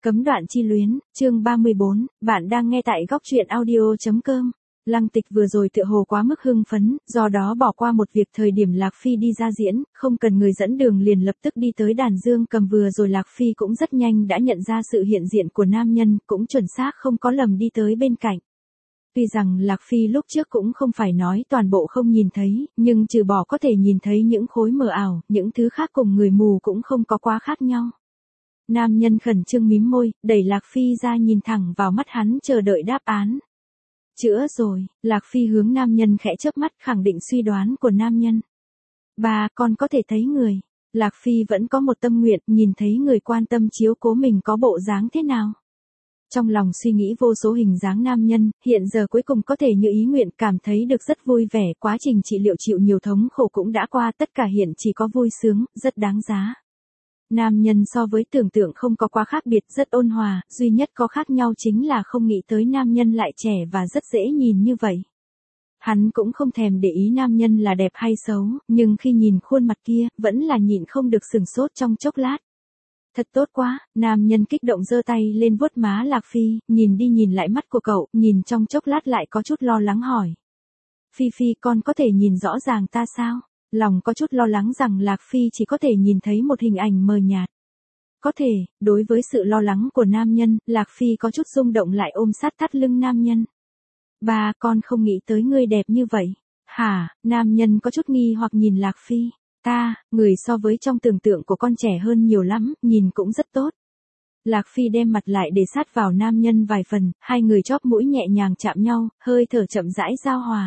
Cấm đoạn chi luyến, chương 34, bạn đang nghe tại góc truyện audio.com. Lăng Tịch vừa rồi tựa hồ quá mức hưng phấn, do đó bỏ qua một việc thời điểm Lạc Phi đi ra diễn, không cần người dẫn đường liền lập tức đi tới đàn dương cầm vừa rồi Lạc Phi cũng rất nhanh đã nhận ra sự hiện diện của nam nhân, cũng chuẩn xác không có lầm đi tới bên cạnh. Tuy rằng Lạc Phi lúc trước cũng không phải nói toàn bộ không nhìn thấy, nhưng trừ bỏ có thể nhìn thấy những khối mờ ảo, những thứ khác cùng người mù cũng không có quá khác nhau. Nam nhân khẩn trương mím môi, đẩy Lạc Phi ra nhìn thẳng vào mắt hắn chờ đợi đáp án. Chữa rồi, Lạc Phi hướng nam nhân khẽ chớp mắt khẳng định suy đoán của nam nhân. Bà con có thể thấy người. Lạc Phi vẫn có một tâm nguyện nhìn thấy người quan tâm chiếu cố mình có bộ dáng thế nào. Trong lòng suy nghĩ vô số hình dáng nam nhân, hiện giờ cuối cùng có thể như ý nguyện cảm thấy được rất vui vẻ. Quá trình trị liệu chịu nhiều thống khổ cũng đã qua, tất cả hiện chỉ có vui sướng, rất đáng giá. Nam nhân so với tưởng tượng không có quá khác biệt, rất ôn hòa, duy nhất có khác nhau chính là không nghĩ tới nam nhân lại trẻ và rất dễ nhìn như vậy. Hắn cũng không thèm để ý nam nhân là đẹp hay xấu, nhưng khi nhìn khuôn mặt kia, vẫn là nhịn không được sửng sốt trong chốc lát. Thật tốt quá, nam nhân kích động giơ tay lên vuốt má Lạc Phi, nhìn đi nhìn lại mắt của cậu, nhìn trong chốc lát lại có chút lo lắng hỏi. Phi Phi, con có thể nhìn rõ ràng ta sao? Lòng có chút lo lắng rằng Lạc Phi chỉ có thể nhìn thấy một hình ảnh mờ nhạt. Có thể, đối với sự lo lắng của nam nhân, Lạc Phi có chút rung động lại ôm sát thắt lưng nam nhân. Ba, con không nghĩ tới ngươi đẹp như vậy. Hả, nam nhân có chút nghi hoặc nhìn Lạc Phi. Người so với trong tưởng tượng của con trẻ hơn nhiều lắm, nhìn cũng rất tốt. Lạc Phi đem mặt lại để sát vào nam nhân vài phần, hai người chóp mũi nhẹ nhàng chạm nhau, hơi thở chậm rãi giao hòa.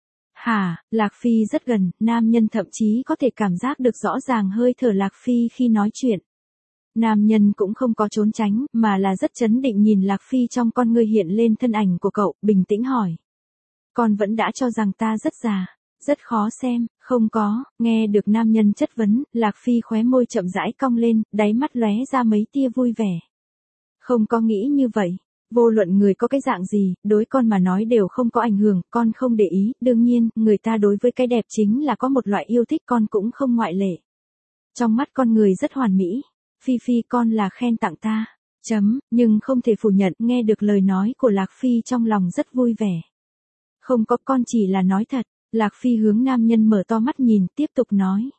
Hả, Lạc Phi rất gần, nam nhân thậm chí có thể cảm giác được rõ ràng hơi thở Lạc Phi khi nói chuyện. Nam nhân cũng không có trốn tránh, mà là rất trấn định nhìn Lạc Phi, trong con ngươi hiện lên thân ảnh của cậu, bình tĩnh hỏi. Con vẫn đã cho rằng ta rất già, rất khó xem, không có, nghe được nam nhân chất vấn, Lạc Phi khóe môi chậm rãi cong lên, đáy mắt lóe ra mấy tia vui vẻ. Không có nghĩ như vậy. Vô luận người có cái dạng gì, đối con mà nói đều không có ảnh hưởng, con không để ý, đương nhiên, người ta đối với cái đẹp chính là có một loại yêu thích, con cũng không ngoại lệ. Trong mắt con người rất hoàn mỹ, Phi Phi con là khen tặng ta, nhưng không thể phủ nhận, nghe được lời nói của Lạc Phi trong lòng rất vui vẻ. Không có, con chỉ là nói thật. Lạc Phi hướng nam nhân mở to mắt nhìn, tiếp tục nói.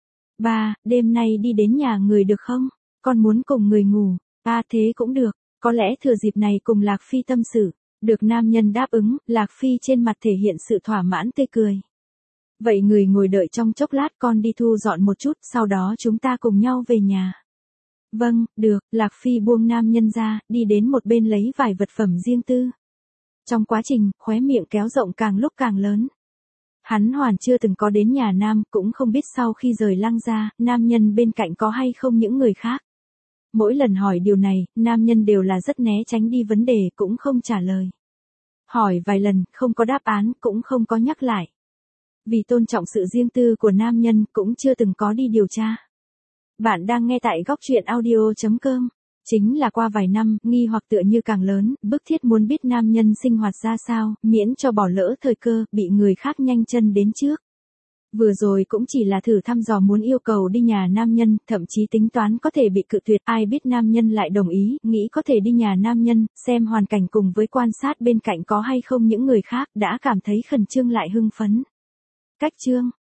Ba, đêm nay đi đến nhà người được không? Con muốn cùng người ngủ. Thế cũng được. Có lẽ thừa dịp này cùng Lạc Phi tâm sự. Được nam nhân đáp ứng, Lạc Phi trên mặt thể hiện sự thỏa mãn tươi cười. Vậy người ngồi đợi trong chốc lát, con đi thu dọn một chút, sau đó chúng ta cùng nhau về nhà. Vâng, được, Lạc Phi buông nam nhân ra, đi đến một bên lấy vài vật phẩm riêng tư. Trong quá trình, khóe miệng kéo rộng càng lúc càng lớn. Hắn hoàn chưa từng có đến nhà nam, cũng không biết sau khi rời Lăng ra, nam nhân bên cạnh có hay không những người khác. Mỗi lần hỏi điều này, nam nhân đều là rất né tránh đi vấn đề, cũng không trả lời. Hỏi vài lần, không có đáp án, cũng không có nhắc lại. Vì tôn trọng sự riêng tư của nam nhân, cũng chưa từng có đi điều tra. Bạn đang nghe tại góc truyện audio.com. Chính là qua vài năm, nghi hoặc tựa như càng lớn, bức thiết muốn biết nam nhân sinh hoạt ra sao, miễn cho bỏ lỡ thời cơ, bị người khác nhanh chân đến trước. Vừa rồi cũng chỉ là thử thăm dò muốn yêu cầu đi nhà nam nhân, thậm chí tính toán có thể bị cự tuyệt, ai biết nam nhân lại đồng ý, nghĩ có thể đi nhà nam nhân, xem hoàn cảnh cùng với quan sát bên cạnh có hay không những người khác, đã cảm thấy khẩn trương lại hưng phấn. Cách chương,